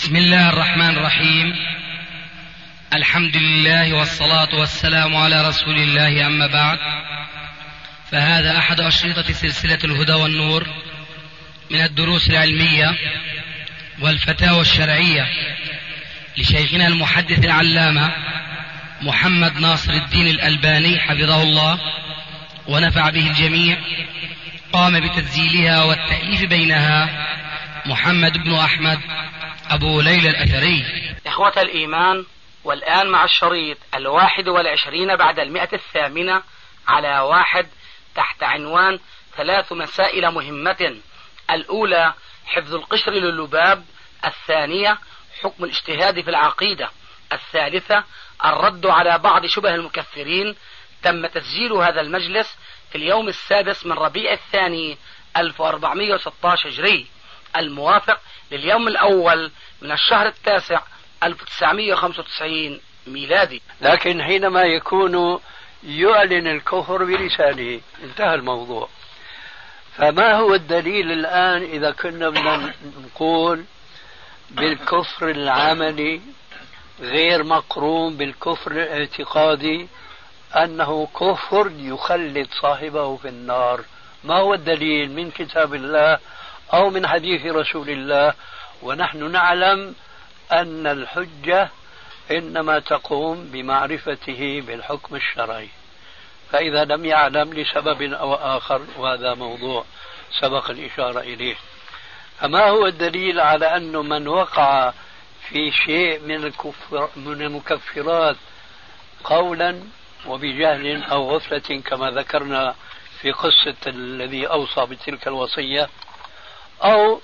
بسم الله الرحمن الرحيم. الحمد لله والصلاة والسلام على رسول الله، أما بعد، فهذا أحد أشرطة سلسلة الهدى والنور من الدروس العلمية والفتاوى الشرعية لشيخنا المحدث العلامة محمد ناصر الدين الألباني حفظه الله ونفع به الجميع. قام بتسجيلها والتأليف بينها محمد بن أحمد أبو ليلى الأثري. إخوة الإيمان، والآن مع الشريط 21 بعد 108 على 1 تحت عنوان 3 مسائل مهمة. الأولى حفظ القشر للباب، الثانية حكم الاجتهاد في العقيدة، الثالثة الرد على بعض شبه المكفرين. تم تسجيل هذا المجلس في اليوم السادس من ربيع الثاني 1416 هجري، الموافق لليوم الأول من الشهر التاسع 1995 ميلادي. لكن حينما يكون يعلن الكفر بلسانه انتهى الموضوع. فما هو الدليل الآن إذا كنا بدنا نقول بالكفر العملي غير مقرون بالكفر الاعتقادي أنه كفر يخلد صاحبه في النار؟ ما هو الدليل من كتاب الله أو من حديث رسول الله؟ ونحن نعلم أن الحجة إنما تقوم بمعرفته بالحكم الشرعي، فإذا لم يعلم لسبب أو آخر، وهذا موضوع سبق الإشارة إليه. فما هو الدليل على أن من وقع في شيء من المكفرات قولا وبجهل أو غفلة كما ذكرنا في قصة الذي أوصى بتلك الوصية أو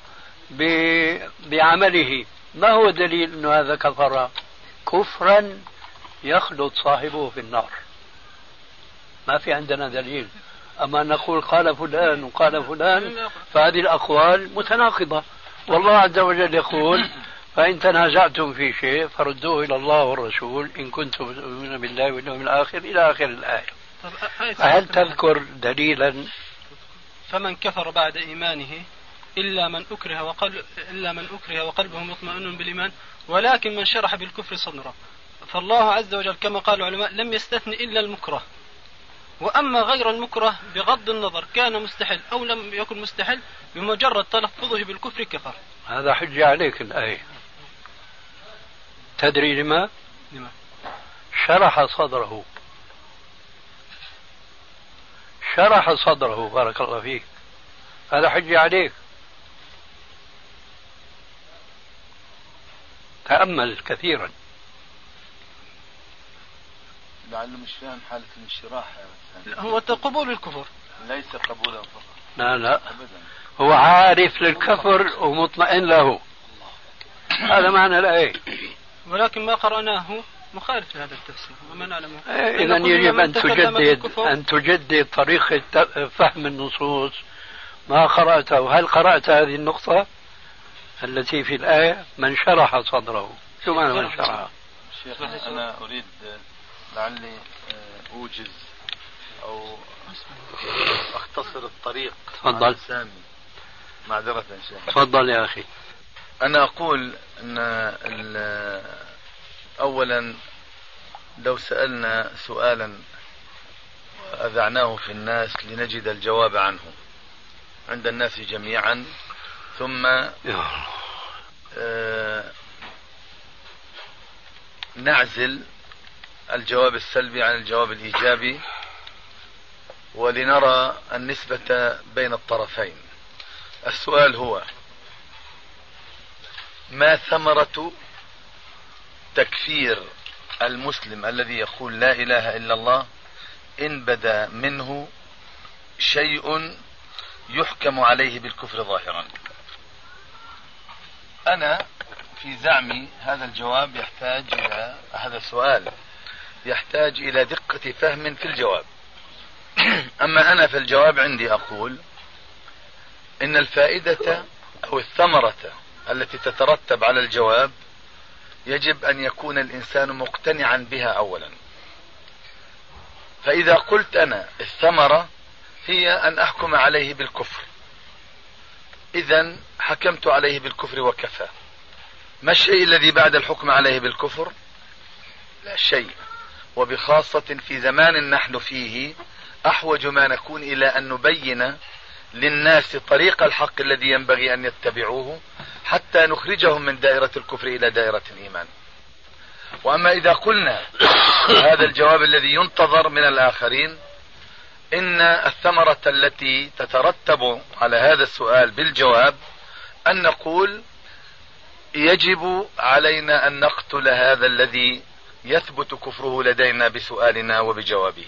بعمله، ما هو دليل أن هذا كفر كفرا يخلد صاحبه في النار؟ ما في عندنا دليل. أما نقول قال فلان وقال فلان فهذه الأقوال متناقضة. والله عز وجل يقول فإن تنازعتم في شيء فردوه إلى الله والرسول إن كنتم تؤمنون بالله واليوم الآخر إلى آخر الآية. فهل تذكر دليلا؟ فمن كفر بعد إيمانه إلا من أكره وقلبه مطمئن بالإيمان ولكن من شرح بالكفر صدره. فالله عز وجل كما قال العلماء لم يستثن إلا المكره، وأما غير المكره بغض النظر كان مستحل أو لم يكن مستحل بمجرد تلفظه بالكفر كفر. هذا حجة عليك الآية. تدري لما؟ شرح صدره بارك الله فيك، هذا حجة عليك. تأمل كثيرا. لعله مش فاهم حالة الانشراح. هو قبول الكفر ليس قبولا فقط. لا أبدا. هو عارف للكفر ومطمئن له، هذا معنى الآية. ولكن ما قرأناه مخالف لهذا التفسير وما نعلمه. إذا يجب أن تجدد طريقة فهم النصوص. ما قرأته؟ هل قرأت هذه النقطة التي في الآية من شرح صدره؟ شو معنى من شرح؟ شيخ أنا أريد لعلي أوجز أو أختصر الطريق. تفضل. معذرة شيخ. تفضل يا أخي. أنا أقول أن أولا لو سألنا سؤالا وأذعناه في الناس لنجد الجواب عنه عند الناس جميعا، ثم نعزل الجواب السلبي عن الجواب الإيجابي ولنرى النسبة بين الطرفين. السؤال هو: ما ثمرة تكفير المسلم الذي يقول لا إله إلا الله إن بدا منه شيء يحكم عليه بالكفر ظاهرا؟ أنا في زعمي هذا الجواب يحتاج إلى هذا السؤال يحتاج إلى دقة فهم في الجواب. أما أنا في الجواب عندي أقول إن الفائدة أو الثمرة التي تترتب على الجواب يجب أن يكون الإنسان مقتنعا بها أولا. فإذا قلت أنا الثمرة هي أن أحكم عليه بالكفر، إذن حكمت عليه بالكفر وكفى. ما الشيء الذي بعد الحكم عليه بالكفر؟ لا شيء، وبخاصة في زمان نحن فيه أحوج ما نكون إلى أن نبين للناس طريق الحق الذي ينبغي أن يتبعوه حتى نخرجهم من دائرة الكفر إلى دائرة الإيمان. وأما إذا قلنا هذا الجواب الذي ينتظر من الآخرين، إن الثمرة التي تترتب على هذا السؤال بالجواب أن نقول يجب علينا أن نقتل هذا الذي يثبت كفره لدينا بسؤالنا وبجوابه.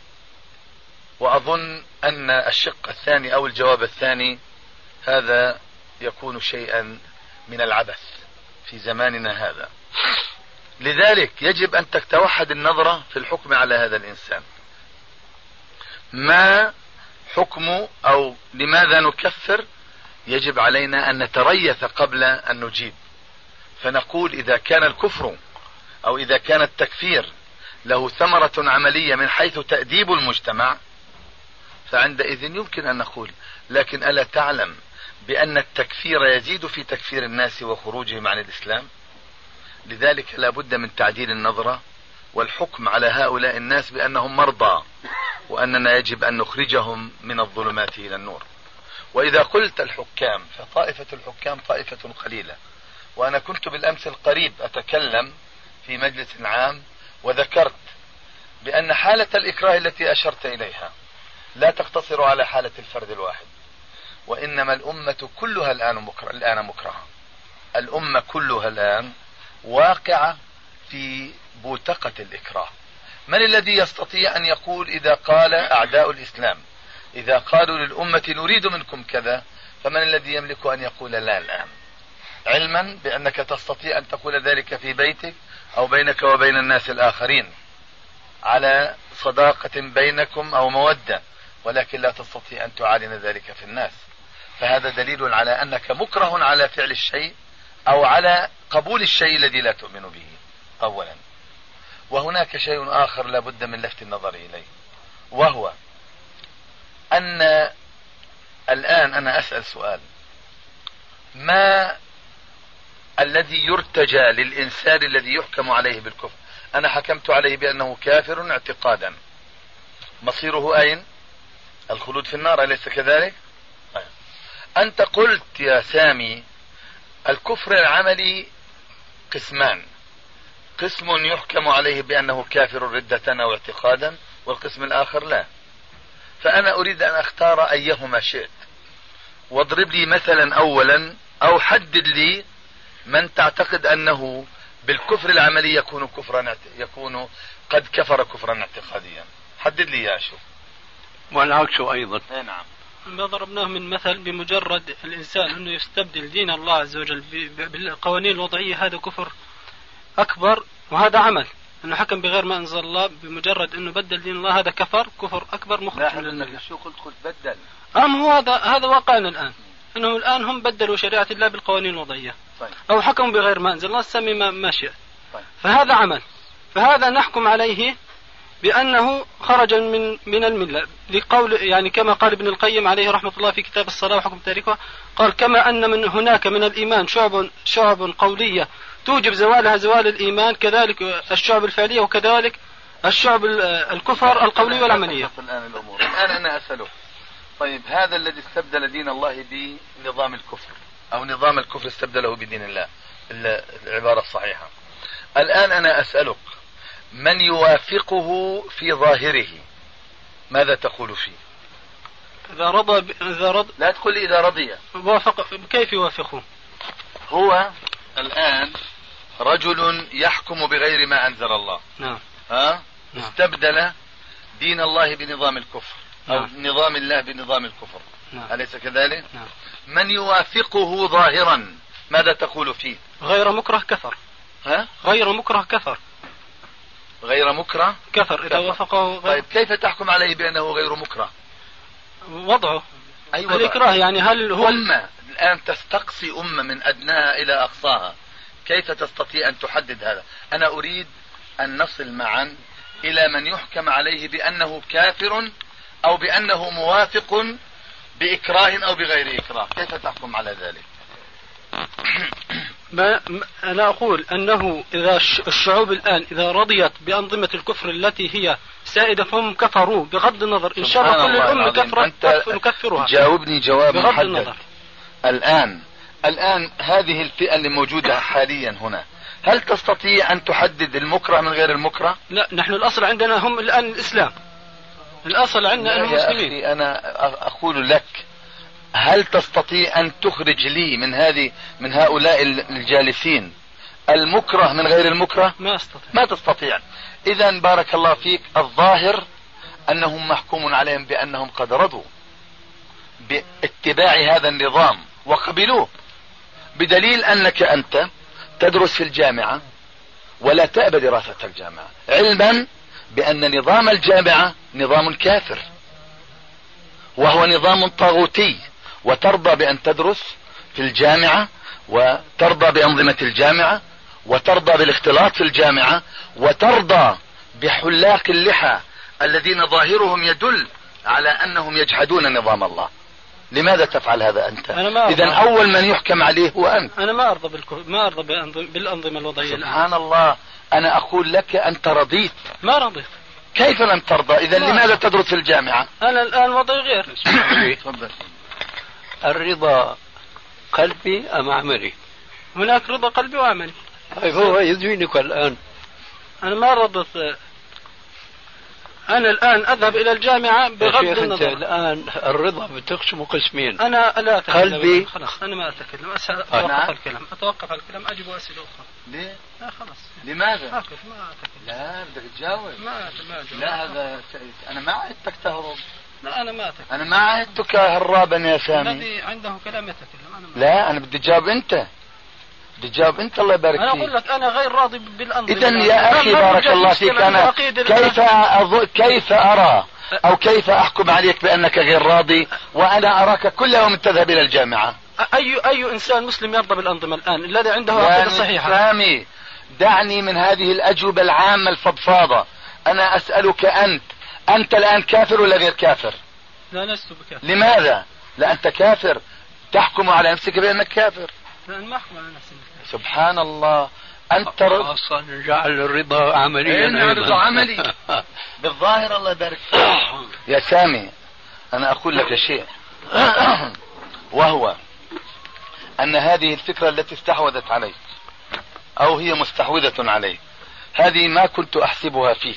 وأظن أن الشق الثاني أو الجواب الثاني هذا يكون شيئا من العبث في زماننا هذا. لذلك يجب أن تتوحد النظرة في الحكم على هذا الإنسان. ما حكم أو لماذا نكفر؟ يجب علينا أن نتريث قبل أن نجيب، فنقول إذا كان الكفر أو إذا كان التكفير له ثمرة عملية من حيث تأديب المجتمع فعندئذ يمكن أن نقول. لكن ألا تعلم بأن التكفير يزيد في تكفير الناس وخروجهم عن الإسلام؟ لذلك لا بد من تعديل النظرة والحكم على هؤلاء الناس بأنهم مرضى، وأننا يجب أن نخرجهم من الظلمات إلى النور. وإذا قلت الحكام فطائفة الحكام طائفة قليلة. وأنا كنت بالأمس القريب أتكلم في مجلس عام وذكرت بأن حالة الإكراه التي أشرت إليها لا تقتصر على حالة الفرد الواحد، وإنما الأمة كلها الآن مكرهة. الأمة كلها الآن واقعة في بوتقة الإكراه. من الذي يستطيع أن يقول إذا قال أعداء الإسلام إذا قالوا للأمة نريد منكم كذا، فمن الذي يملك أن يقول لا الآن؟ علما بأنك تستطيع أن تقول ذلك في بيتك أو بينك وبين الناس الآخرين على صداقة بينكم أو مودة، ولكن لا تستطيع أن تعلن ذلك في الناس. فهذا دليل على أنك مكره على فعل الشيء أو على قبول الشيء الذي لا تؤمن به أولا. وهناك شيء آخر لا بد من لفت النظر إليه، وهو أن الآن أنا أسأل سؤال: ما الذي يرتجى للإنسان الذي يحكم عليه بالكفر؟ أنا حكمت عليه بأنه كافر اعتقادا، مصيره أين؟ الخلود في النار، أليس كذلك؟ أنت قلت يا سامي الكفر العملي قسمان، قسم يحكم عليه بأنه كافر ردة أو اعتقادا، والقسم الآخر لا. فأنا أريد أن أختار أيهما شئت، واضرب لي مثلا أولا أو حدد لي من تعتقد أنه بالكفر العملي يكون قد كفر كفرا اعتقاديا. حدد لي يا شو. والعكس أيضا. نعم. ما ضربناه من مثل بمجرد الإنسان أنه يستبدل دين الله عز وجل بالقوانين الوضعية، هذا كفر أكبر، وهذا عمل أنه حكم بغير ما أنزل الله. بمجرد أنه بدل دين الله هذا كفر أكبر مخرج من الملة. شو قلت بدل؟ هو هذا واقعنا الآن، أنهم الآن هم بدلوا شريعة الله بالقوانين الوضعية. طيب. أو حكموا بغير ما أنزل الله، سمي ما شئت. طيب. فهذا عمل، فهذا نحكم عليه بأنه خرج من الملة، لقول يعني كما قال ابن القيم عليه رحمة الله في كتاب الصلاة وحكم تاركها، قال: كما أن من هناك من الإيمان شعب قولية توجب زوالها زوال الإيمان، كذلك الشعب الفعلية، وكذلك الشعب الكفر القولية والعملية. الآن أنا أسأله: طيب هذا الذي استبدل دين الله بنظام الكفر، أو نظام الكفر استبدله بدين الله، العبارة الصحيحة، الآن أنا أسألك: من يوافقه في ظاهره ماذا تقول فيه؟ إذا رضى لا تقول لي إذا رضي. وافق. كيف يوافقه؟ هو الآن رجل يحكم بغير ما أنزل الله. نعم. نعم. استبدل دين الله بنظام الكفر، أو نعم. نظام الله بنظام الكفر. نعم. أليس كذلك؟ نعم. من يوافقه ظاهرا ماذا تقول فيه؟ غير مكره كفر. غير مكره كفر. غير مكره كفر إذا وافقه. طيب كيف تحكم عليه بأنه غير مكره؟ وضعه أي وضع؟ الإكراه، يعني هل هو أمة الآن تستقصي أمة من أدناها إلى أقصاها، كيف تستطيع أن تحدد هذا؟ أنا أريد أن نصل معا إلى من يحكم عليه بأنه كافر أو بأنه موافق بإكراه أو بغير إكراه، كيف تحكم على ذلك؟ أنا أقول أنه إذا الشعوب الآن إذا رضيت بأنظمة الكفر التي هي سائدة فهم كفروا بغض النظر إن شاء الله كل الأمة كفرت نكفرها. جاوبني جواب بغض محدد. النظر. الآن هذه الفئة اللي موجودة حاليا هنا، هل تستطيع أن تحدد المكره من غير المكره؟ لا، نحن الأصل عندنا هم الآن الإسلام، الأصل عندنا أنهم مسلمين. يا أخي أنا أقول لك، هل تستطيع أن تخرج لي من هؤلاء الجالسين المكره من غير المكره؟ ما تستطيع. إذا بارك الله فيك، الظاهر أنهم محكوم عليهم بأنهم قد رضوا باتباع هذا النظام وقبلوه، بدليل أنك أنت تدرس في الجامعة ولا تأبى دراسة الجامعة، علما بأن نظام الجامعة نظام كافر وهو نظام طاغوتي، وترضى بأن تدرس في الجامعة وترضى بأنظمة الجامعة وترضى بالاختلاط في الجامعة وترضى بحلاق اللحى الذين ظاهرهم يدل على أنهم يجحدون نظام الله. لماذا تفعل هذا أنت؟ إذا أول من يحكم عليه هو أنت. أنا ما أرضى بالأنظمة الوضعية. سبحان الله، أنا أقول لك أنت رضيت. ما رضيت. كيف لم ترضى؟ إذا لماذا تدرس في الجامعة؟ أنا الآن وضعي غير. الرضا قلبي أم عملي؟ هناك رضا قلبي وعملي. هو يدوينك الآن. أنا ما رضيت. أنا الآن أذهب إلى الجامعة بغض النظر. أنت الآن الرضا بتقسم قسمين. أنا لا أتكلم. قلبي. خلاص أنا ما أتكلم. أتوقف الكلام أجيب أسئلة أخرى. ليه؟ لا خلاص. لماذا؟ ما أتكلم. لا بدك تجاوب. ما لا هذا أنا ما عهدتك تهرب. لا أنا ما أتكلم. أنا ما عهدتك هرابا يا سامي. الذي عنده كلام يتكلم. أنا ما لا أنا بدي تجاوب أنت. تجاوب انت، الله يبارك فيك. انا اقول لك انا غير راضي بالانظمه. اذا يا اخي بارك الله فيك، انا كيف ارى او كيف احكم عليك بانك غير راضي وانا اراك كل يوم تذهب الى الجامعه؟ اي انسان مسلم يرضى بالانظمه الان الذي عنده عقيده صحيحه؟ سامي دعني من هذه الاجوبه العامه الفضفاضه. انا اسالك انت الان كافر ولا غير كافر؟ لا لست بكافر. لماذا؟ لا انت كافر، تحكم على نفسك بانك كافر. لا ما احكم على نفسي. سبحان الله، أنت أصلا جعل الرضا عمليا. الرضا عملي بالظاهر. الله يبارك فيك يا سامي. أنا أقول لك شيء وهو أن هذه الفكرة التي استحوذت عليك أو هي مستحوذة عليك، هذه ما كنت أحسبها فيك،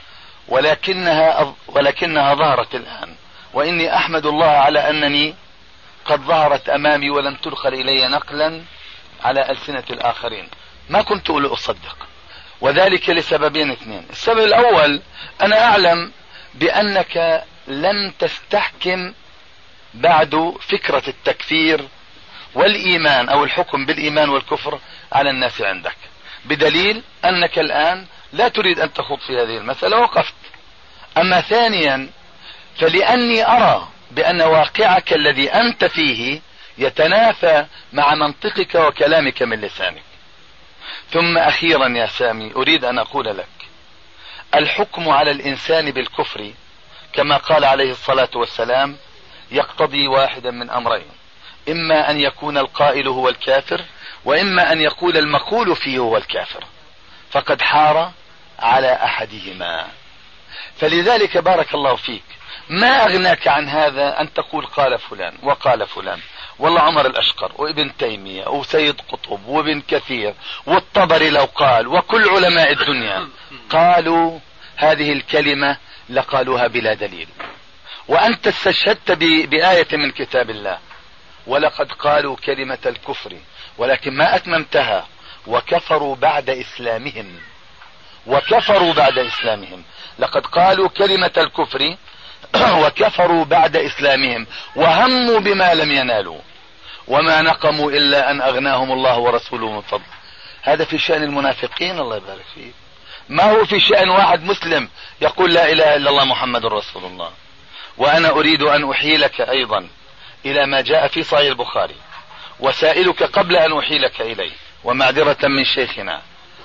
ولكنها ظهرت الآن، وإني أحمد الله على أنني قد ظهرت أمامي ولم تدخل إلي نقلا على ألسنة الآخرين. ما كنت أصدق، وذلك لسببين اثنين. السبب الأول، أنا أعلم بأنك لم تستحكم بعد فكرة التكفير والإيمان أو الحكم بالإيمان والكفر على الناس عندك، بدليل أنك الآن لا تريد أن تخوض في هذه المسألة وقفت. أما ثانيا، فلأني أرى بأن واقعك الذي أنت فيه يتنافى مع منطقك وكلامك من لسانك. ثم أخيرا يا سامي، أريد أن أقول لك، الحكم على الإنسان بالكفر كما قال عليه الصلاة والسلام يقتضي واحدا من أمرين: إما أن يكون القائل هو الكافر، وإما أن يقول المقول فيه هو الكافر، فقد حار على أحدهما. فلذلك بارك الله فيك، ما أغناك عن هذا أن تقول قال فلان وقال فلان، والله عمر الأشقر وابن تيمية وسيد قطب وابن كثير والطبري لو قال، وكل علماء الدنيا قالوا هذه الكلمة لقالوها بلا دليل، وأنت استشهدت بآية من كتاب الله: ولقد قالوا كلمة الكفر ولكن ما أتممتها وكفروا بعد إسلامهم. وكفروا بعد إسلامهم، لقد قالوا كلمة الكفر وكفروا بعد إسلامهم وهموا بما لم ينالوا وما نقموا إلا أن أغناهم الله ورسوله من فضل. هذا في شأن المنافقين، الله يبارك فيه. ما هو في شأن واحد مسلم يقول لا إله إلا الله محمد رسول الله. وأنا أريد أن أحيلك أيضا إلى ما جاء في صحيح البخاري، وسائلك قبل أن أحيلك إليه ومعذرة من شيخنا،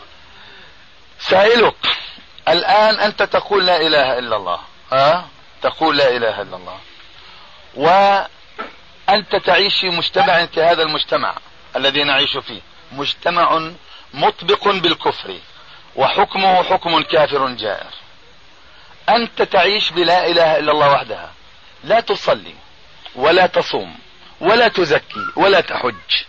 سائلك الآن، أنت تقول لا إله إلا الله، تقول لا إله إلا الله، وأنت تعيش في مجتمع كهذا المجتمع الذي نعيش فيه، مجتمع مطبق بالكفر وحكمه حكم كافر جائر. أنت تعيش بلا إله إلا الله وحدها، لا تصلي ولا تصوم ولا تزكي ولا تحج،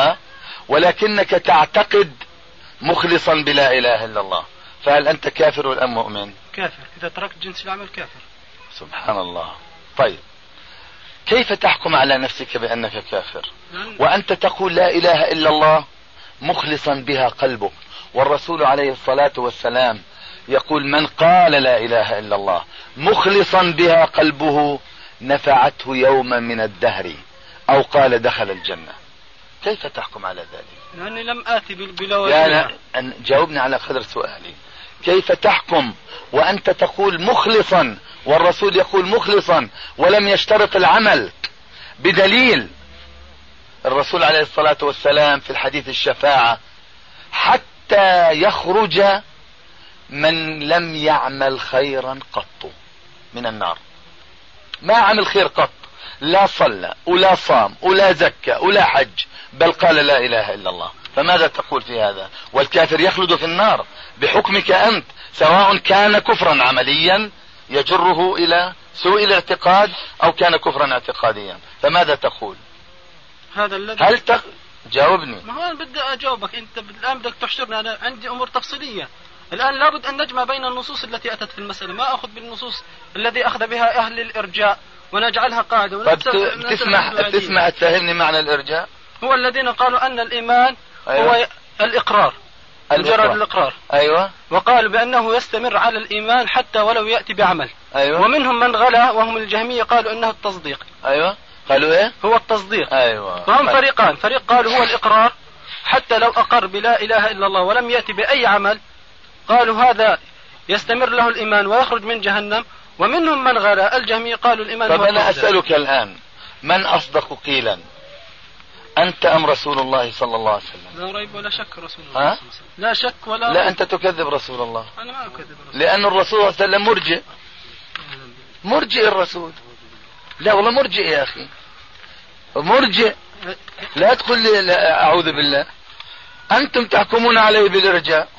ولكنك تعتقد مخلصا بلا إله إلا الله، فهل أنت كافر أم مؤمن؟ كافر إذا تركت جنس العمل كافر. سبحان الله. طيب كيف تحكم على نفسك بأنك كافر وأنت تقول لا إله إلا الله مخلصا بها قلبك؟ والرسول عليه الصلاة والسلام يقول من قال لا إله إلا الله مخلصا بها قلبه نفعته يوما من الدهر، أو قال دخل الجنة. كيف تحكم على ذلك؟ لأني لم آتي بلا وجه. جاوبني على قدر سؤالي. كيف تحكم وأنت تقول مخلصا والرسول يقول مخلصا ولم يشترط العمل؟ بدليل الرسول عليه الصلاة والسلام في الحديث الشفاعة حتى يخرج من لم يعمل خيرا قط من النار، ما عمل خير قط، لا صلى ولا صام ولا زكى ولا حج، بل قال لا إله إلا الله. فماذا تقول في هذا؟ والكافر يخلد في النار بحكمك أنت، سواء كان كفرا عمليا يجره إلى سوء الاعتقاد أو كان كفرا اعتقاديا. فماذا تقول؟ هذا الذي جاوبني. ما هو أنا بدي أجاوبك، أنت الآن بدك تحشرني، أنا عندي أمور تفصيلية. الآن لابد أن نجمع بين النصوص التي أتت في المسألة، ما أخذ بالنصوص الذي أخذ بها أهل الإرجاء ونجعلها قاعدة. تسمح تفهمني معنى الإرجاء؟ هو الذين قالوا أن الإيمان هو الإقرار، مجرد الإقرار. أيوة. وقالوا بأنه يستمر على الإيمان حتى ولو يأتي بعمل. أيوة. ومنهم من غلا وهم الجهمية قالوا أنه التصديق. أيوة. قالوا إيه؟ هو التصديق. أيوة. فهم فريقان، فريق قالوا هو الإقرار حتى لو أقر بلا إله إلا الله ولم يأتي بأي عمل قالوا هذا يستمر له الإيمان ويخرج من جهنم. ومنهم من غلا الجهمية قالوا الإيمان. طب أنا أسألك الآن، من أصدق قيلا، أنت أم رسول الله صلى الله عليه وسلم؟ لا ريب ولا شك رسول الله صلى الله عليه وسلم. لا شك ولا لا ريب. أنت تكذب رسول الله. أنا ما أكذب رسول. لأن الرسول صلى الله عليه وسلم مرجئ الرسول. لا والله مرجئ يا أخي، مرجئ. لا تقول لي لا أعوذ بالله، أنتم تحكمون عليه بالإرجاء.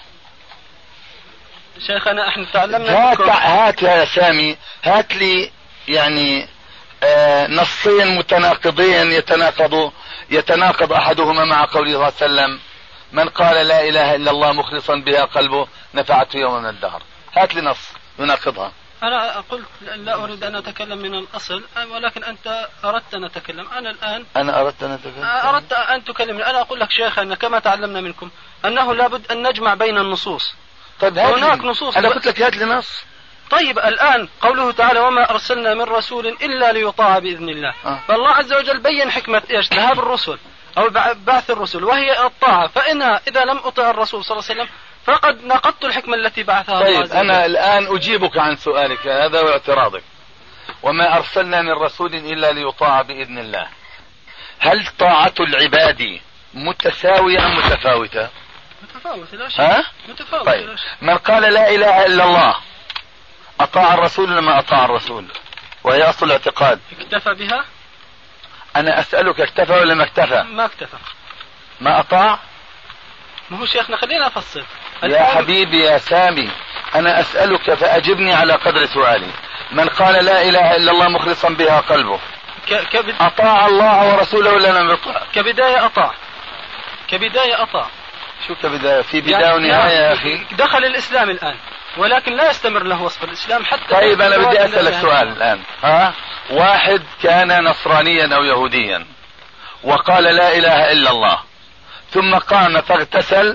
شيخنا احنا تعلمنا. هات يا سامي، هات لي يعني نصين متناقضين يتناقض احدهما مع قوله صلى الله عليه وسلم من قال لا اله الا الله مخلصا بها قلبه نفعته يوم من الدهر. هات لي نص يناقضها. انا قلت لا اريد ان اتكلم من الاصل، ولكن انت اردت ان اتكلم. انا الان اردت ان اتكلم. اردت ان تكلمني. انا اقول لك شيخنا كما تعلمنا منكم انه لابد ان نجمع بين النصوص. طيب هناك نصوص. انا قلت لك هات لي نص. طيب الآن قوله تعالى وما أرسلنا من رسول إلا ليطاع بإذن الله. فالله عز وجل بين حكمة إيش ذهاب الرسل أو بعث الرسل وهي الطاعة. فإنها إذا لم أطع الرسول صلى الله عليه وسلم فقد نقضت الحكمة التي بعثها الله عز وجل. أنا الآن أجيبك عن سؤالك هذا واعتراضك. وما أرسلنا من رسول إلا ليطاع بإذن الله. هل طاعة العباد متساوية أم متفاوتة؟ متفاوتة لا شك. متفاوتة. طيب من قال لا إله إلا الله أطاع الرسول ولا ما أطاع الرسول؟ وهي أصل الاعتقاد. اكتفى بها؟ أنا أسألك اكتفى ولا ما اكتفى؟ ما اكتفى. ما أطاع؟ ما هو شيخنا خلينا أفصل. يا حبيبي يا سامي أنا أسألك فأجبني على قدر سؤالي. من قال لا إله إلا الله مخلصا بها قلبه أطاع الله ورسوله ولا لم يطع؟ كبداية أطاع. كبداية أطاع. شو كبداية؟ في بداية ونهاية يا أخي. دخل الإسلام الآن ولكن لا يستمر له وصف الإسلام حتى. طيب أنا بدي أسألك سؤال الآن. واحد كان نصرانيا أو يهوديا وقال لا إله إلا الله ثم قام فاغتسل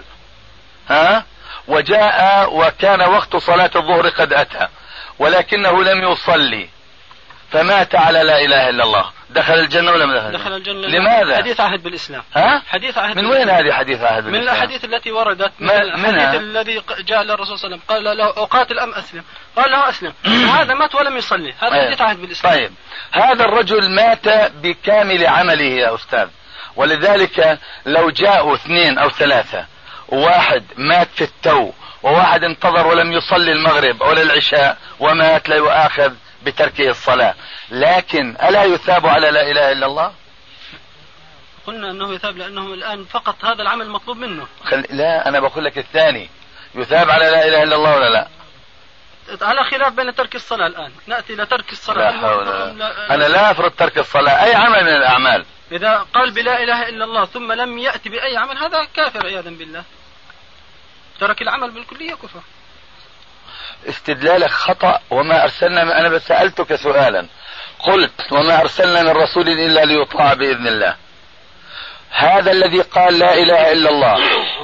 وجاء وكان وقت صلاة الظهر قد أتى ولكنه لم يصلي فمات على لا إله إلا الله، دخل الجنة ولا ما دخل الجنة؟ لماذا؟ حديث عهد بالإسلام. حديث عهد من وين هذه حديث عهد بالإسلام؟ من الأحاديث التي وردت. من الحديث الذي جاء للرسول صلى الله عليه وسلم قال له أقاتل أم أسلم؟ قال له أسلم. هذا مات ولم يصلي. هذا حديث عهد بالإسلام. طيب هذا الرجل مات بكامل عمله يا أستاذ، ولذلك لو جاءوا 2 أو 3 وواحد مات في التو وواحد انتظر ولم يصلي المغرب ولا العشاء ومات لا يؤاخذ بتركه الصلاة، لكن ألا يثاب على لا إله إلا الله؟ قلنا أنه يثاب لأنه الآن فقط هذا العمل مطلوب منه. لا أنا بقول لك الثاني يثاب على لا إله إلا الله ولا لا؟ على خلاف بين ترك الصلاة. الآن نأتي إلى ترك الصلاة. لا حول. أنا لا أفرض ترك الصلاة، أي عمل من الأعمال. إذا قال بلا إله إلا الله ثم لم يأتي بأي عمل هذا كافر عياذا بالله، ترك العمل بالكلية كفر. استدلالك خطأ. وما أرسلنا، أنا بس سألتك سؤالا، قلت وما أرسلنا من رسول إلا ليطاع بإذن الله. هذا الذي قال لا إله إلا الله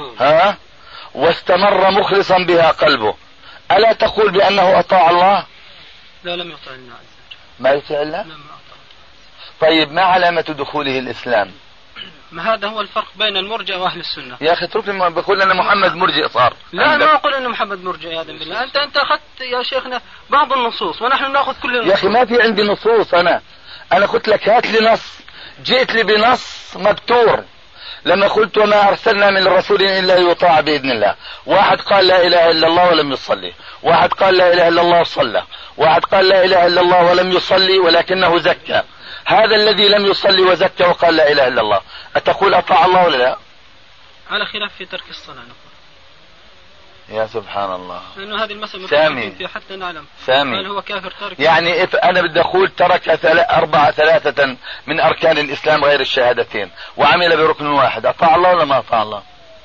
واستمر مخلصا بها قلبه، ألا تقول بأنه أطاع الله؟ لا، لم يطع الله عز وجل. ما يطيع الله؟ لم أطاع. طيب ما علامة دخوله الإسلام؟ ما هذا هو الفرق بين المرجئة وأهل السنة. يا أخي اتركني، بقول أنا محمد مرجئ صار. لا ما أقول أن محمد مرجئ عياذا بالله. أنت أخذت يا شيخنا بعض النصوص ونحن نأخذ كل النصوص. يا أخي ما في عندي نصوص. أنا قلت لك هات لي نص، جئت لي بنص مبتور لما قلت وما أرسلنا من رسول إلا يطاع بإذن الله. واحد قال لا إله إلا الله ولم يصلي، واحد قال لا إله إلا الله وصلى، واحد قال لا إله إلا الله ولم يصلي ولكنه زكى. هذا الذي لم يصلي وزكى وقال لا إله إلا الله، أتقول أطاع الله ولا لا؟ على خلاف في ترك الصلاة نقول. يا سبحان الله. لأنه هذه المسألة سامي في حتى نعلم سامي هل هو كافر تارك. يعني أنا بدي أقول ترك ثلاثة من أركان الإسلام غير الشهادتين وعمل بركن واحد، أطاع الله ولا ما أطاع الله؟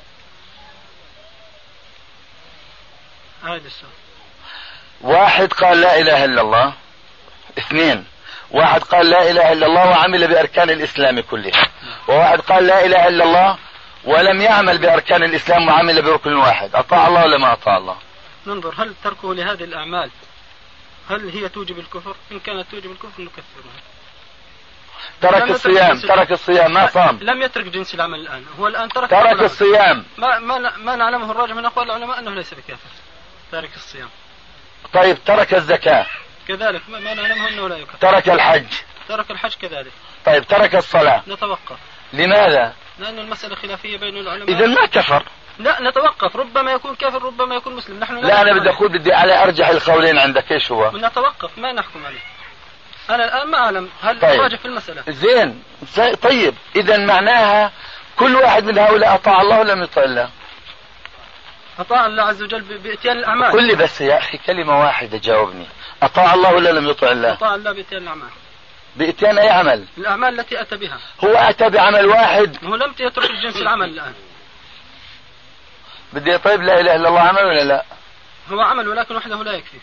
هذا السؤال. واحد قال لا إله إلا الله، اثنين، واحد قال لا إله إلا الله وعمل بأركان الإسلام كلها، وواحد قال لا إله إلا الله ولم يعمل بأركان الإسلام وعمل بركن واحد، أطاع الله ولا ما أطاع الله؟ ننظر هل تركه لهذه الأعمال هل هي توجب الكفر؟ إن كانت توجب الكفر نكفرها. ترك الصيام ما صام. لم يترك جنس العمل الآن، هو الآن ترك الصيام. ما نعلمه الراجح من أقوال العلماء أنه ليس بكافر تارك الصيام. طيب ترك الزكاة كذلك ما نعلمه أنه لا يكفر. ترك الحج. ترك الحج كذلك. طيب ترك الصلاة. نتوقف. لماذا؟ لأن المسألة خلافية بين العلماء. إذا ما كفر. لا نتوقف، ربما يكون كافر ربما يكون مسلم. نحن لا أنا بدي أقول بدي على أرجح القولين عندك، إيش هو؟ نتوقف ما نحكم عليه. أنا الآن ما أعلم هل طيب. راجع في المسألة. زين طيب إذا معناها كل واحد من هؤلاء أطاع الله ولا لم يطع الله؟ أطاع الله عز وجل بإتيان الأعمال. قل لي بس يا أخي كلمة واحدة جاوبني، أطاع الله ولا لم يطع الله؟ أطاع الله بإتيان الأعمال. بإتيان أي عمل؟ الأعمال التي أتى بها. هو أتى بعمل واحد. هو لم يترك الجنس العمل الآن. بدي طيب لا إله إلا الله عمل ولا لا؟ هو عمل ولكن وحده لا يكفي.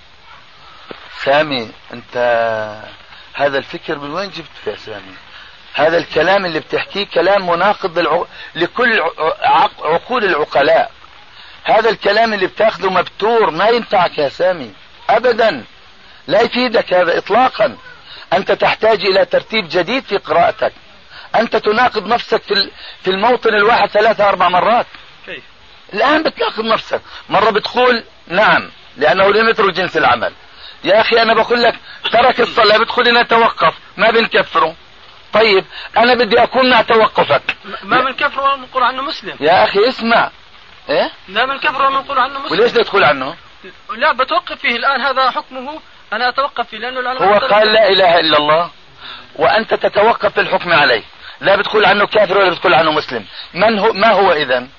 سامي أنت هذا الفكر من وين جبته يا سامي؟ هذا الكلام اللي بتحكيه كلام مناقض لكل عقول العقلاء. هذا الكلام اللي بتاخذه مبتور ما ينفعك يا سامي أبدا، لا يفيدك هذا إطلاقا. أنت تحتاج إلى ترتيب جديد في قراءتك. أنت تناقض نفسك في الموطن الواحد 3-4 مرات. كيف؟ الآن بتناقض نفسك، مرة بتقول نعم لأنه لم يترك جنس العمل. يا أخي أنا بقول لك ترك الصلاة بتقول لنا توقف ما بنكفره. طيب أنا بدي أكون مع توقفك. ما من كفر ونقول عنه مسلم. يا أخي اسمع إيه؟ لا من كفر ونقول عنه مسلم. وليش تدخل عنه؟ لا بتوقف فيه الآن، هذا حكمه أنا أتوقف فيه لأنه العلماء هو قال لا إله إلا الله وأنت تتوقف في الحكم عليه، لا بتقول عنه كافر ولا بتقول عنه مسلم. ما هو إذن؟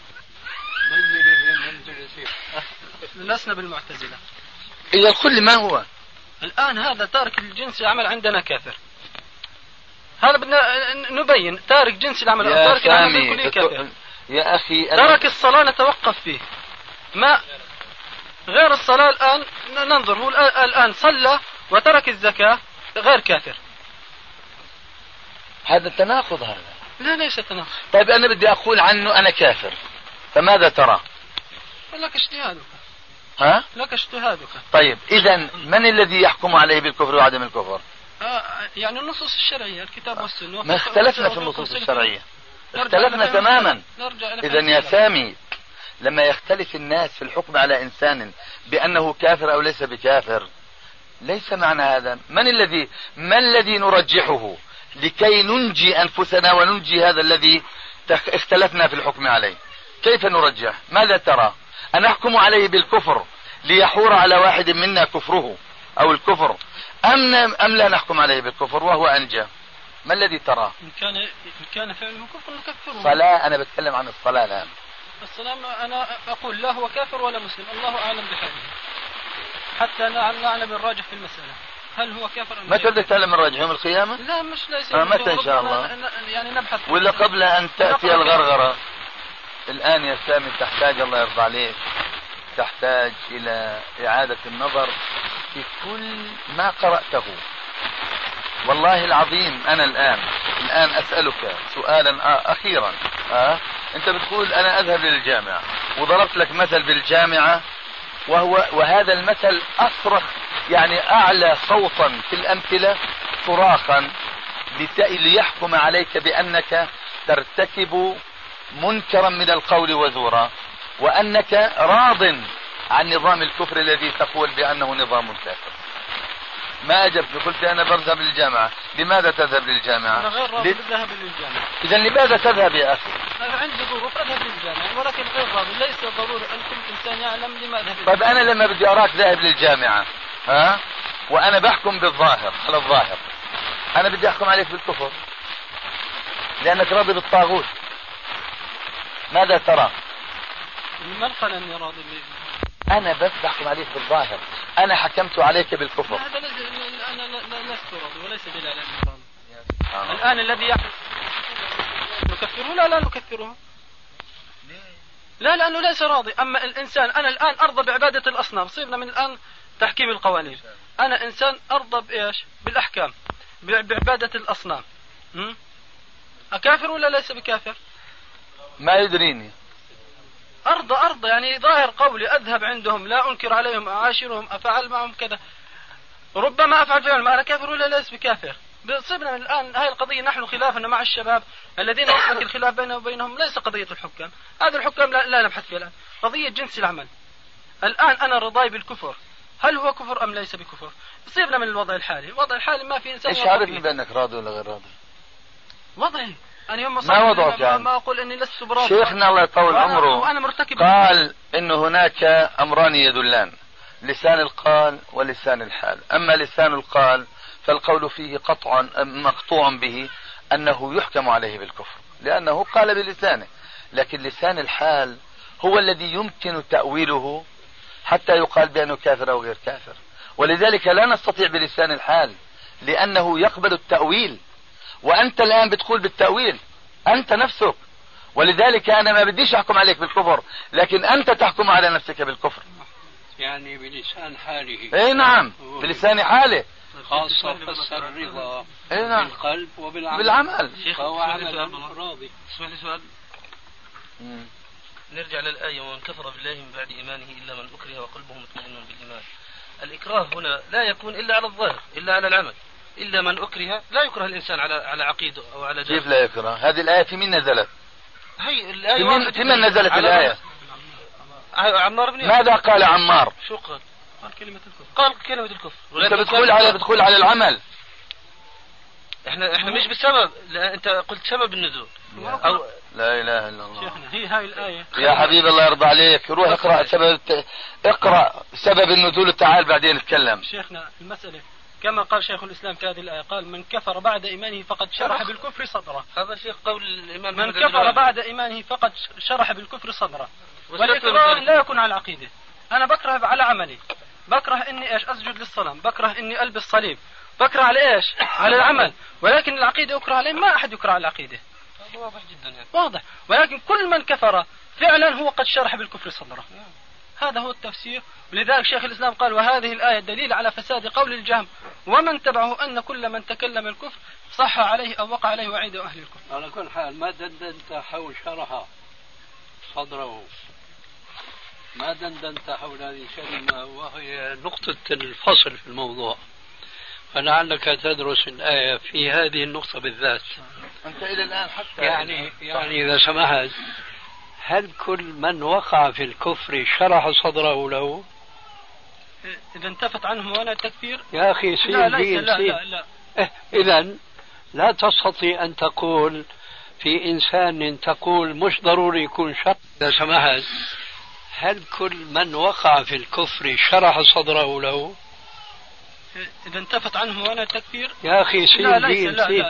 لسنا بالمعتزلة. إذا قل ما هو؟ الآن هذا تارك الجنس العمل عندنا كافر. هذا بدنا نبين تارك جنس العمل أو تارك العمل الكلي كافر. يا أخي ترك الصلاة نتوقف فيه، ما غير الصلاة الآن ننظر هو الآن صلى وترك الزكاة غير كافر. هذا تناقض هذا. لا ليس تناقض. طيب أنا بدي أقول عنه أنا كافر، فماذا ترى؟ لك اجتهادك. ها؟ لك اجتهادك. طيب إذا من الذي يحكم عليه بالكفر وعدم الكفر؟ يعني النصوص الشرعية الكتاب والسنة. ما اختلفنا في النصوص الشرعية، اختلفنا تماما. إذا يا سامي لما يختلف الناس في الحكم على إنسان بأنه كافر أو ليس بكافر ليس معنى هذا ما الذي نرجحه لكي ننجي أنفسنا وننجي هذا الذي اختلفنا في الحكم عليه. كيف نرجح؟ ماذا ترى؟ أن نحكم عليه بالكفر ليحور على واحد منا كفره أو الكفر أم لا نحكم عليه بالكفر وهو أنجى؟ ما الذي تراه؟ إن كان فعله كفر نكفره. صلاة، أنا بتكلم عن الصلاة الآن. السلام أنا أقول لا هو كافر ولا مسلم، الله أعلم بحاله، حتى نعلم الراجح في المسألة، هل هو كافر أم متى بدك تعلم الراجح؟ يوم القيامة؟ لا مش ليس متى إن شاء الله؟ يعني نبحث ولا قبل أن تأتي الغرغرة؟ الآن يا سامي تحتاج، الله يرضى عليك، تحتاج إلى إعادة النظر في كل ما قرأته. والله العظيم أنا الآن أسألك سؤالا أخيرا. أنت بتقول أنا أذهب للجامعة، وضربت لك مثل بالجامعة، وهذا المثل أصرخ، يعني أعلى صوتا في الأمثلة صراخا ليحكم عليك بأنك ترتكب منكرا من القول وزورا، وأنك راض عن نظام الكفر الذي تقول بأنه نظام كافر. ما أجبت، قلت أنا بذهب للجامعة. لماذا تذهب للجامعة؟ أنا غير راضي بالذهاب للجامعة. إذا لماذا تذهب يا أخي؟ أنا عندي ظروف أذهب للجامعة، ولكن غير راضي، ليس ضروري أن كل إنسان يعلم لماذا. طيب أنا لما بدي أراك ذاهب للجامعة وأنا بحكم بالظاهر، على الظاهر أنا بدي أحكم عليك بالكفر لأنك راضي بالطاغوت، ماذا ترى؟ من قال أني راضي أنا بس بحكم عليك بالظاهر، أنا حكمت عليك بالكفر. هذا أنا لست راضي وليس دليل على أني راضي. الآن الذي يحدث نكفره؟ لا نكفره، لا لأنه ليس راضي. أما الإنسان، أنا الآن أرضى بعبادة الأصنام، صرنا من الآن تحكيم القوانين، أنا إنسان أرضى بإيش؟ بالأحكام، بعبادة الأصنام، أكافر ولا ليس بكافر؟ ما يدريني. أرضى يعني ظاهر قولي، أذهب عندهم، لا أنكر عليهم، أعاشرهم، أفعل معهم كذا، ربما أفعل فيهم، أنا كافر ولا ليس بكافر؟ بصيبنا من الآن هاي القضية، نحن خلافنا مع الشباب الذين وصلت الخلاف بينهم وبينهم ليس قضية الحكام، هذا الحكام لا نبحث فيها الآن، قضية جنس العمل. الآن أنا رضاي بالكفر، هل هو كفر أم ليس بكفر؟ صيبنا من الوضع الحالي، الوضع الحالي ما في إنسان. إيش عارفني بأنك راضي ولا غير راضي؟ وضعي أنا يوم ما وضعك يعني؟ ما أقول إني لست براضي. شيخنا الله يطول عمره وأنا مرتكب قال إن هناك أمران يدلان، لسان القال ولسان الحال. أما لسان القال فالقول فيه قطعا مقطوع به أنه يحكم عليه بالكفر لأنه قال بلسانه، لكن لسان الحال هو الذي يمكن تأويله حتى يقال بأنه كافر أو غير كافر، ولذلك لا نستطيع بلسان الحال لأنه يقبل التأويل، وأنت الآن بتقول بالتأويل أنت نفسك، ولذلك أنا ما بديش أحكم عليك بالكفر، لكن أنت تحكم على نفسك بالكفر. يعني بلسان حاله. اي نعم بلسان حاله، خاصة فسر الرضا نعم. بالقلب وبالعمل. فهو عمل راضي. اسمح لي سؤال. نرجع للآية: ومن كفر بالله من بعد إيمانه إلا من أكره وقلبه مطمئن بالإيمان. الإكراه هنا لا يكون إلا على الظاهر، إلا على العمل. إلا من أكره، لا يكره الإنسان على عقيده أو على دين. كيف لا يكره؟ هذه الآية في من نزلت؟ هي الآية في من نزلت الآية؟ عمار بن ماذا قال عمار؟ شو قال؟ قال كلمة الكفر. أنت بتقول على العمل. احنا مش بسبب، لا أنت قلت سبب النزول أو لا إله إلا الله. شيخنا هي هاي الآية يا حبيب الله يرضى عليك، روح اقرأ سبب النزول وتعال بعدين نتكلم. شيخنا المسألة كما قال شيخ الإسلام في هذه الآية، قال: من كفر بعد إيمانه فقد شرح بالكفر صدره. هذا شيخ قول الإمام. من كفر بعد إيمانه فقد شرح بالكفر صدره. والإكراه لا يكون على العقيدة. أنا بكره على عملي، بكره إني إيش أسجد للصنم، بكره إني ألبس صليب، بكره على إيش؟ على العمل، ولكن العقيدة أكره عليه، ما أحد يكره على العقيدة. واضح جدا يعني. واضح، ولكن كل من كفر فعلا هو قد شرح بالكفر صدره. هذا هو التفسير. ولذلك شيخ الإسلام قال: وهذه الآية دليل على فساد قول الجهم ومن تبعه أن كل من تكلم الكفر صح عليه أو وقع عليه وعيد أهل الكفر. على كل حال ما دندنت حول شرح صدره، ما دندنت حول هذه الكلمة وهي نقطة الفصل في الموضوع، فلعلك تدرس الآية في هذه النقطة بالذات. أنت إلى الآن حتى يعني إذا سمحت، هل كل من وقع في الكفر شرح صدره له؟ إذا انتفت عنه وأنا التكفير يا أخي سير لا. إذن لا تستطيع أن تقول في إنسان تقول مش ضروري يكون شر. إذا سمحت، هل كل من وقع في الكفر شرح صدره له؟ إذا انتفت عنه وأنا التكفير. يا أخي سير لا.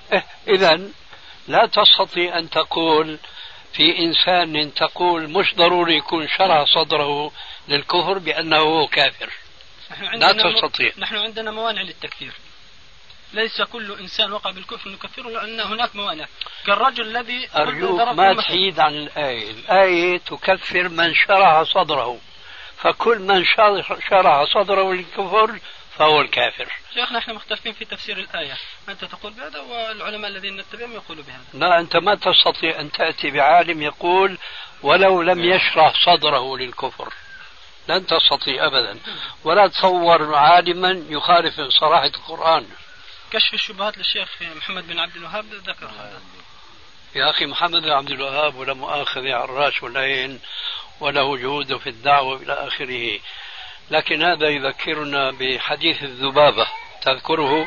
إذن لا تستطيع أن تقول في إنسان تقول مش ضروري يكون شرح صدره للكفر بأنه كافر. لا تستطيع. نحن عندنا موانع للتكفير، ليس كل إنسان وقع بالكفر نكفره، لأن هناك موانع كالرجل الذي أرجوك ما تحيد عن الآية. الآية تكفر من شرح صدره، فكل من شرح صدره للكفر فهو الكافر. شيخنا احنا مختلفين في تفسير الآية، أنت تقول بهذا والعلماء الذين نتبعهم يقولوا بهذا. لا، أنت ما تستطيع أن تأتي بعالم يقول ولو لم يشرح صدره للكفر، لن تستطيع أبدا. ولا تصور عالما يخالف صراحة القرآن. كشف الشبهات للشيخ محمد بن عبد الوهاب ذكر هذا. يا أخي محمد بن عبد الوهاب ولا مؤاخذ عراش والعين وله جهود في الدعوة إلى آخره، لكن هذا يذكرنا بحديث الذبابة، تذكره؟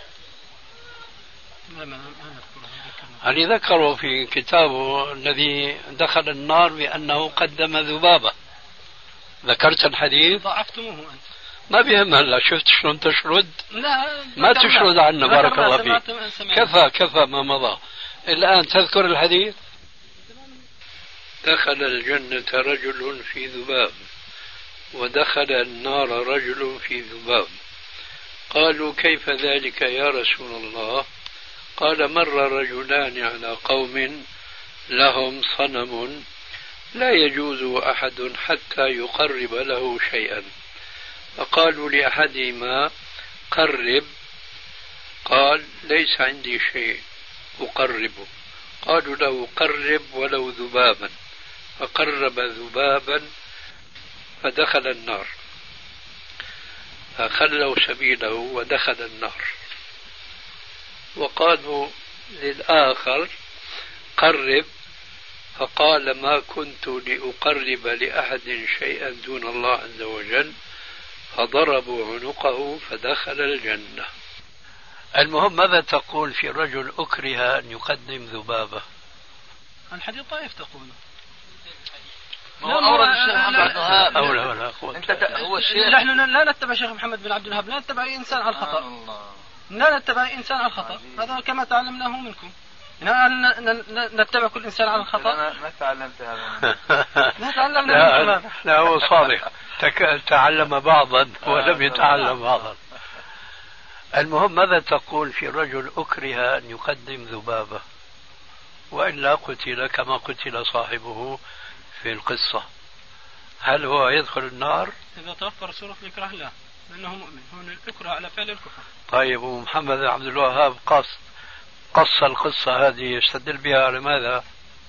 هل ذكره في كتابه الذي دخل النار بأنه قدم ذبابة؟ ذكرت الحديث؟ ضعفتموه أنت. ما بيهم هلا، شفت شلون تشرد؟ لا ما تشرد عنا بارك الله فيك. كفى ما مضى. الآن تذكر الحديث؟ دخل الجنة رجل في ذباب ودخل النار رجل في ذباب. قالوا كيف ذلك يا رسول الله؟ قال مر رجلان على قوم لهم صنم لا يجوز أحد حتى يقرب له شيئا، فقالوا لأحدهما قرب، قال ليس عندي شيء أقربه. قالوا له قرب ولو ذبابا، فقرب ذبابا فدخل النار، فخلوا سبيله ودخل النار. وقالوا للآخر قرب، فقال ما كنت لأقرب لأحد شيئا دون الله عز وجل، فضربوا عنقه فدخل الجنة. المهم ماذا تقول في رجل أكره أن يقدم ذبابة؟ الحديث طائف تقول أورد الشيخ محمد عبد الوهاب. هو الشيخ. نحن لا نتبع الشيخ محمد بن عبد الوهاب، لا نتبع أي إنسان على الخطأ. لا نتبع أي إنسان على الخطأ، هذا كما تعلمناه منكم. نتبع كل إنسان على الخطأ. ما تعلمت هذا. ما تعلمنا. لا هو صادق، تعلم بعضا ولم يتعلم بعضا. المهم ماذا تقول في رجل أكره أن يقدم ذبابة وإلا قتل كما قتل صاحبه في القصة؟ هل هو يدخل النار؟ إذا توفر صورة الإكراه لا، لأنه مؤمن. هون الإكراه على فعل الكفر. طيب، ومحمد عبد الوهاب قص القصة هذه يستدل بها على ماذا؟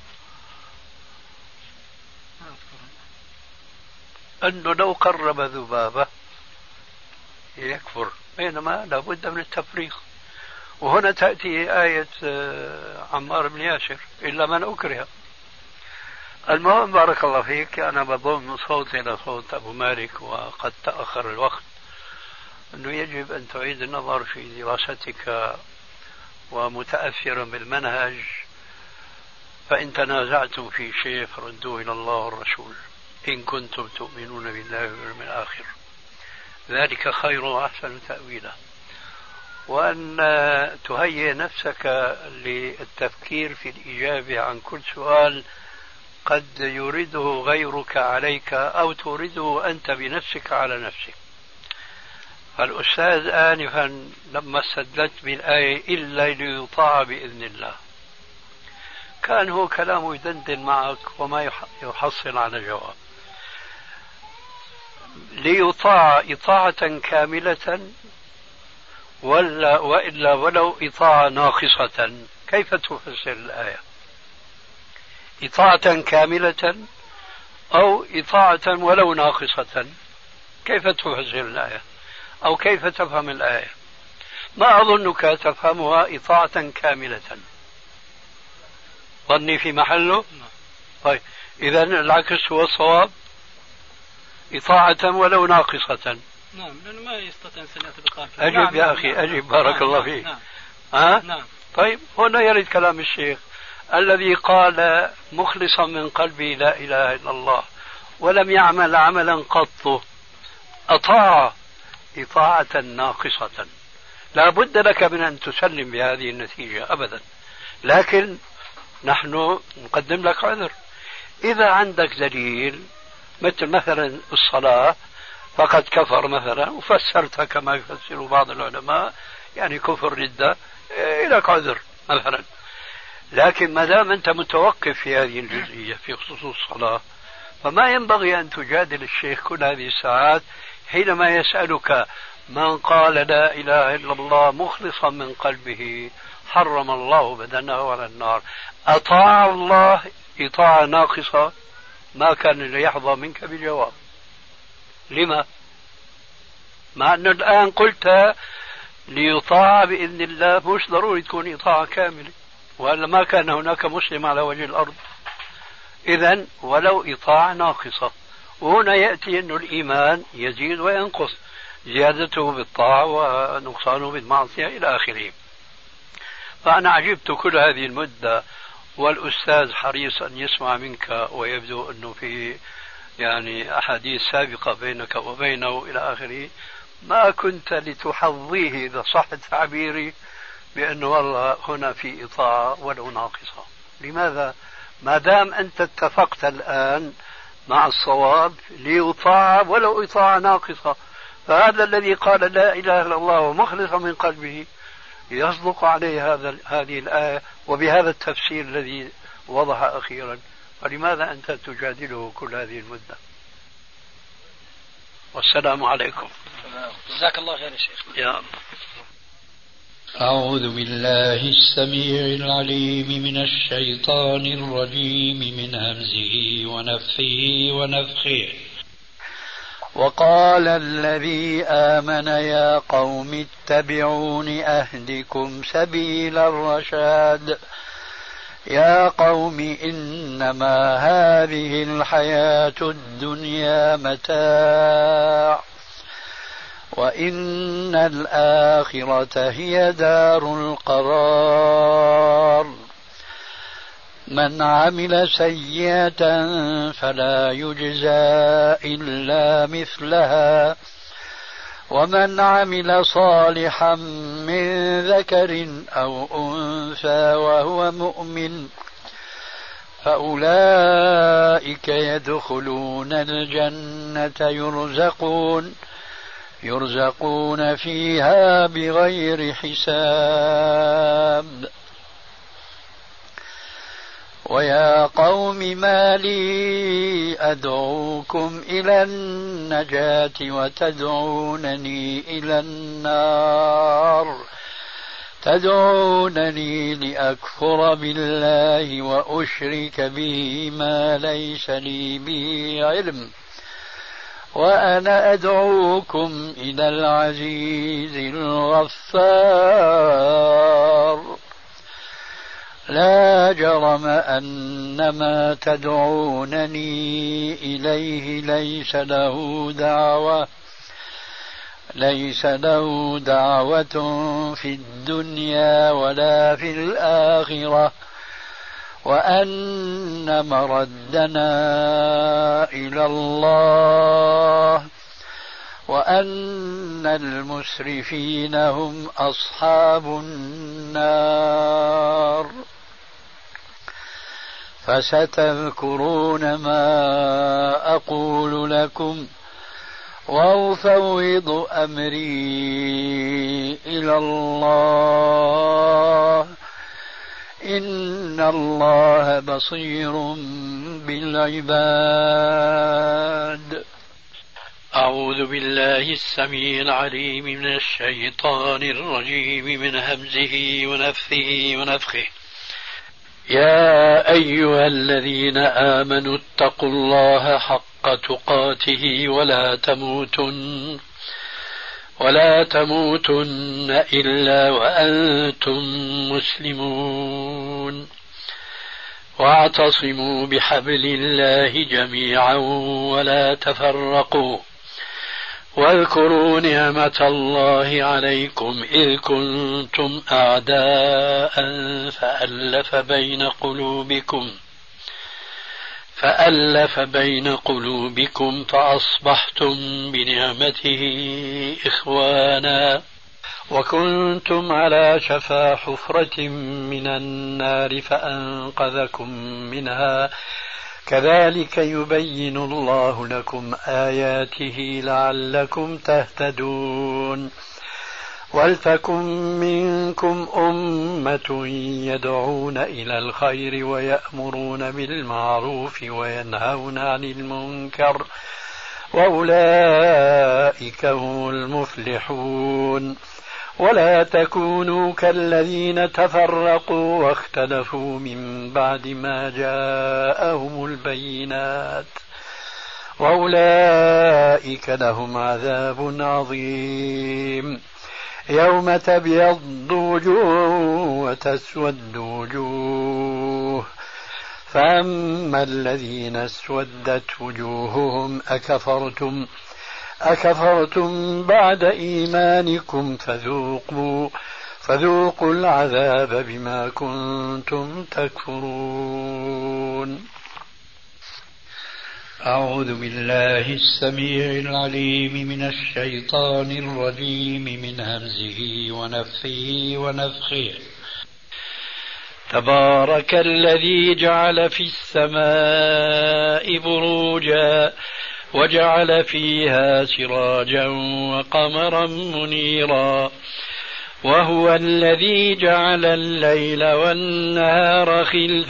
أنه لو قرب ذبابة يكفر، بينما لابد من التفريق. وهنا تأتي آية عمار بن ياسر إلا من أكره. المهم بارك الله فيك، أنا بضم صوتي إلى صوت أبو مالك وقد تأخر الوقت، أنه يجب أن تعيد النظر في دراستك ومتأثرا بالمنهج، فإن تنازعتم في شيء فردوه إلى الله والرسول إن كنتم تؤمنون بالله واليوم الآخر، ذلك خير وأحسن تأويلا. وأن تهيئ نفسك للتفكير في الإجابة عن كل سؤال قد يريده غيرك عليك أو تريده أنت بنفسك على نفسك. فالأستاذ آنفا لما استدلت بالآية إلا ليطاع بإذن الله، كان هو كلامه يدندن معك وما يحصل على جواب. ليطاع إطاعة كاملة وإلا ولو إطاعة ناقصة، كيف تفسر الآية؟ إطاعة كاملة أو إطاعة ولو ناقصة، كيف تفسر الآية أو كيف تفهم الآية؟ ما أظنك تفهمها إطاعة كاملة. ظني في محله. طيب إذن العكس هو الصواب، إطاعة ولو ناقصة. نعم، لأنه ما يستطيع أن يأتي بقال. أجب يا أخي، أجب بارك الله فيك. نعم. طيب هنا يرد كلام الشيخ الذي قال مخلصا من قلبي لا إله إلا الله ولم يعمل عملا قط، أطاع إطاعة ناقصة. لا بد لك من أن تسلم بهذه النتيجة أبدا، لكن نحن نقدم لك عذر. إذا عندك دليل مثلا الصلاة فقد كفر مثلا، وفسرتها كما يفسر بعض العلماء يعني كفر ردة، لك عذر مثلا. لكن ما دام أنت متوقف في هذه الجزئية في خصوص الصلاة، فما ينبغي أن تجادل الشيخ كل هذه الساعات حينما يسألك من قال لا إله إلا الله مخلصا من قلبه حرم الله بدنه على النار. أطاع الله إطاعة ناقصة، ما كان ليحظى منك بجواب. لما؟ مع أنه الآن قلت ليطاع بإذن الله، مش ضروري تكون إطاعة كاملة، وإلا ما كان هناك مسلم على وجه الأرض. إذن ولو إطاعة ناقصة. وهنا يأتي أن الإيمان يزيد وينقص، زيادته بالطاعة ونقصانه بالمعصية إلى آخره. فأنا عجبت كل هذه المدة والأستاذ حريص أن يسمع منك، ويبدو أنه في يعني أحاديث سابقة بينك وبينه إلى آخره، ما كنت لتحظيه إذا صح تعبيري بأنه والله هنا في إطاعة ولو ناقصة. لماذا؟ ما دام أنت اتفقت الآن مع الصواب ليطاع ولو إطاعة ناقصة، فهذا الذي قال لا إله إلا الله ومخلصا من قلبه يصدق عليه هذه الآية وبهذا التفسير الذي وضح أخيرا. فلماذا أنت تجادله كل هذه المدة؟ والسلام عليكم. جزاك الله خير يا شيخ. يا أعوذ بالله السميع العليم من الشيطان الرجيم من همزه ونفخه ونفخه. وقال الذي آمن يا قوم اتبعون أهدكم سبيل الرشاد. يا قوم إنما هذه الحياة الدنيا متاع وإن الآخرة هي دار القرار. من عمل سيئة فلا يجزى إلا مثلها ومن عمل صالحا من ذكر أو أنثى وهو مؤمن فأولئك يدخلون الجنة يرزقون فيها بغير حساب. ويا قوم ما لي أدعوكم إلى النجاة وتدعونني إلى النار، تدعونني لأكفر بالله وأشرك به ما ليس لي به علم وأنا أدعوكم إلى العزيز الغفار. لا جرم أن ما تدعونني إليه ليس له دعوة في الدنيا ولا في الآخرة وأن مردنا إلى الله وأن المسرفين هم أصحاب النار. فستذكرون ما أقول لكم وأفوض أمري إلى الله إن الله بصير بالعباد. أعوذ بالله السميع العليم من الشيطان الرجيم من همزه ونفثه ونفخه. يا أيها الذين آمنوا اتقوا الله حق تقاته ولا تموتن إلا وأنتم مسلمون. واعتصموا بحبل الله جميعا ولا تفرقوا واذكروا نعمة الله عليكم إذ كنتم أعداء فألف بين قلوبكم فأصبحتم بنعمته إخوانا وكنتم على شفا حفرة من النار فأنقذكم منها كذلك يبين الله لكم آياته لعلكم تهتدون ولتكن منكم أمة يدعون إلى الخير ويأمرون بالمعروف وينهون عن المنكر وأولئك هم المفلحون ولا تكونوا كالذين تفرقوا واختلفوا من بعد ما جاءهم البينات وأولئك لهم عذاب عظيم يوم تبيض وجوه وتسود وجوه فأما الذين اسودت وجوههم أكفرتم بعد إيمانكم فذوقوا العذاب بما كنتم تكفرون. أعوذ بالله السميع العليم من الشيطان الرجيم من همزه ونفخه ونفخه. تبارك الذي جعل في السماء بروجا وجعل خفيها سراجا وقمرا منيرا وهو الذي جعل الليل والنهار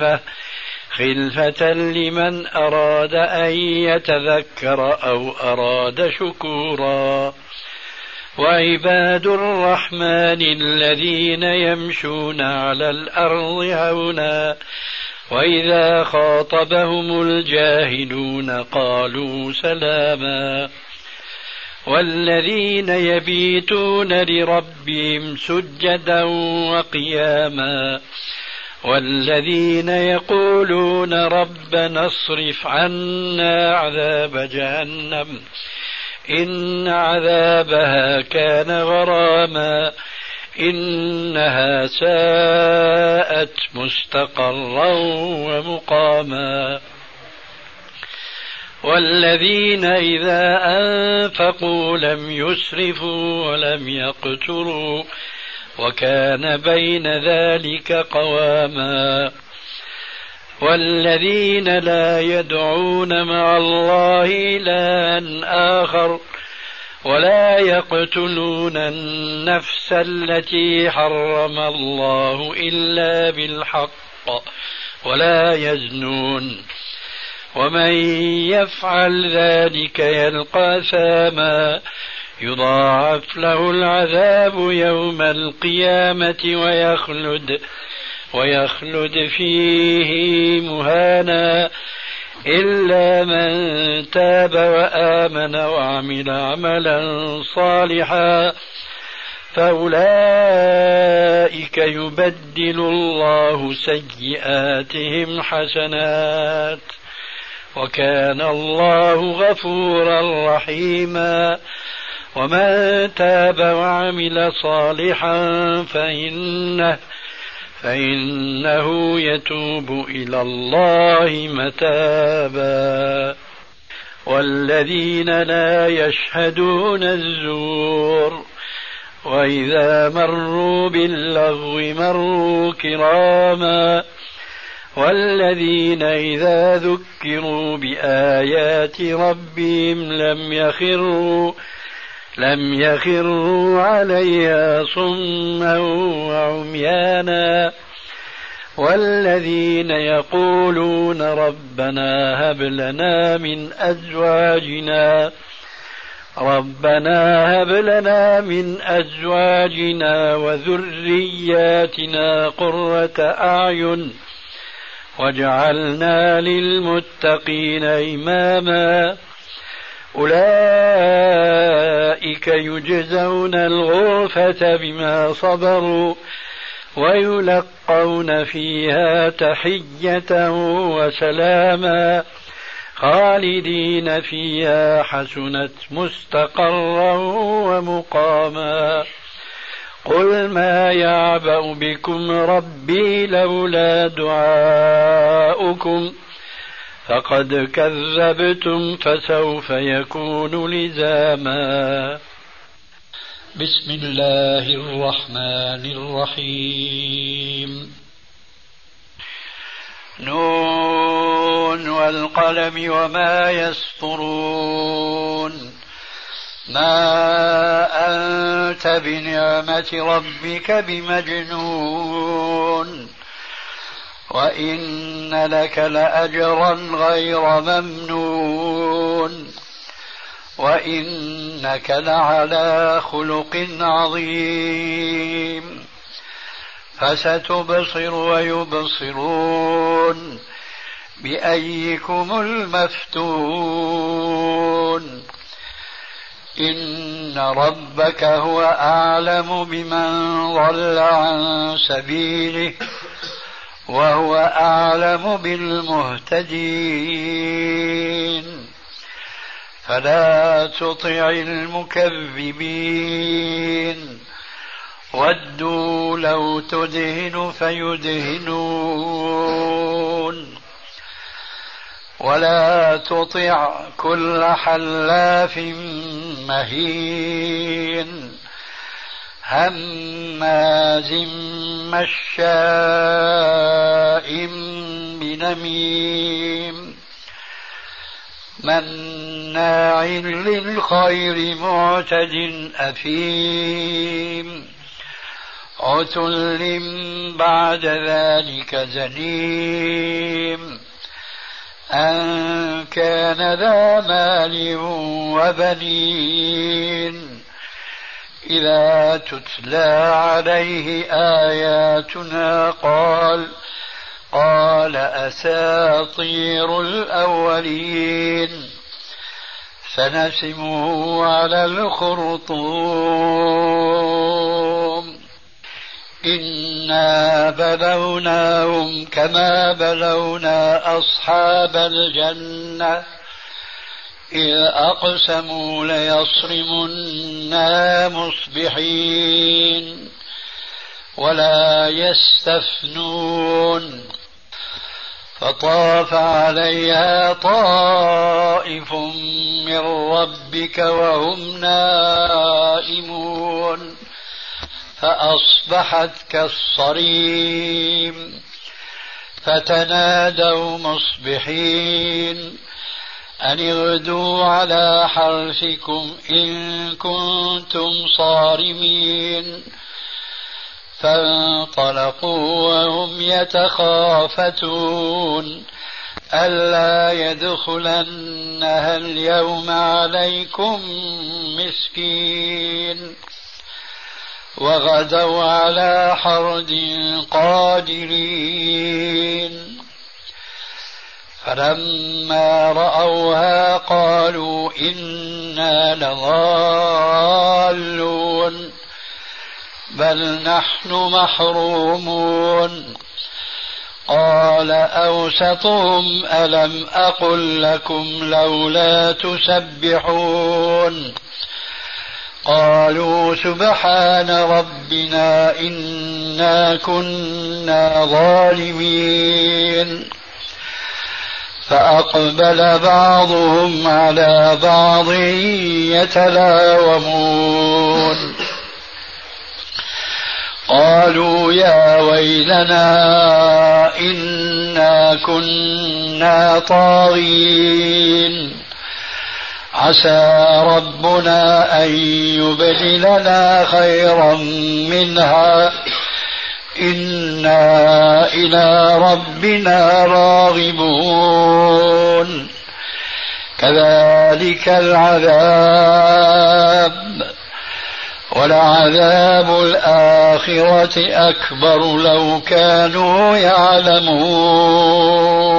خلفة لمن أراد أن يتذكر أو أراد شكورا وعباد الرحمن الذين يمشون على الأرض هونا وإذا خاطبهم الجاهلون قالوا سلاما والذين يبيتون لربهم سجدا وقياما والذين يقولون ربنا اصرف عنا عذاب جهنم إن عذابها كان غراما إنها ساءت مستقرا ومقاما والذين إذا أنفقوا لم يسرفوا ولم يقتروا وكان بين ذلك قواما والذين لا يدعون مع الله إلها آخر ولا يقتلون النفس التي حرم الله إلا بالحق ولا يزنون ومن يفعل ذلك يلقى أثاما يضاعف له العذاب يوم القيامة ويخلد فيه مهانا إلا من تاب وآمن وعمل عملا صالحا فأولئك يبدل الله سيئاتهم حسنات وكان الله غفورا رحيما ومن تاب وعمل صالحا فإنه يتوب إلى الله متابا والذين لا يشهدون الزور وإذا مروا باللغو مروا كراما والذين إذا ذكروا بآيات ربهم لم يخروا عليها صما وعميانا والذين يقولون ربنا هب لنا من أزواجنا وذرياتنا قرة أعين واجعلنا للمتقين إماما أولئك يجزون الغرفة بما صبروا ويلقون فيها تحية وسلاما خالدين فيها حسنت مستقرا ومقاما قل ما يعبأ بكم ربي لولا دعاؤكم فقد كذبتم فسوف يكون لزاما بسم الله الرحمن الرحيم نون والقلم وما يسطرون ما أنت بنعمة ربك بمجنون وإن لك لأجرا غير ممنون وإنك لعلى خلق عظيم فستبصر ويبصرون بأيكم المفتون إن ربك هو أعلم بمن ضل عن سبيله وهو أعلم بالمهتدين فلا تطع المكذبين ودوا لو تدهن فيدهنون ولا تطع كل حلاف مهين هماز مشاء بنميم مناع للخير معتد أثيم عتل بعد ذلك زنيم أن كان ذا مال وبنين إذا تتلى عليه آياتنا قال أساطير الأولين سنسمه على الخرطوم إنا بلوناهم كما بلونا أصحاب الجنة إذ أقسموا ليصرمنا مصبحين ولا يستثنون فطاف عليها طائف من ربك وهم نائمون فأصبحت كالصريم فتنادوا مصبحين أن اغدوا على حرثكم إن كنتم صارمين فانطلقوا وهم يتخافتون ألا يدخلنها اليوم عليكم مسكين وغدوا على حرد قادرين فلما رأوها قالوا إنا لضالون بل نحن محرومون قال أوسطهم ألم أقل لكم لولا تسبحون قالوا سبحان ربنا إنا كنا ظالمين فأقبل بعضهم على بعض يتلاومون قالوا يا ويلنا إنا كنا طاغين عسى ربنا أن يبدلنا خيرا منها إنا إلى ربنا راغبون كذلك العذاب ولعذاب الآخرة أكبر لو كانوا يعلمون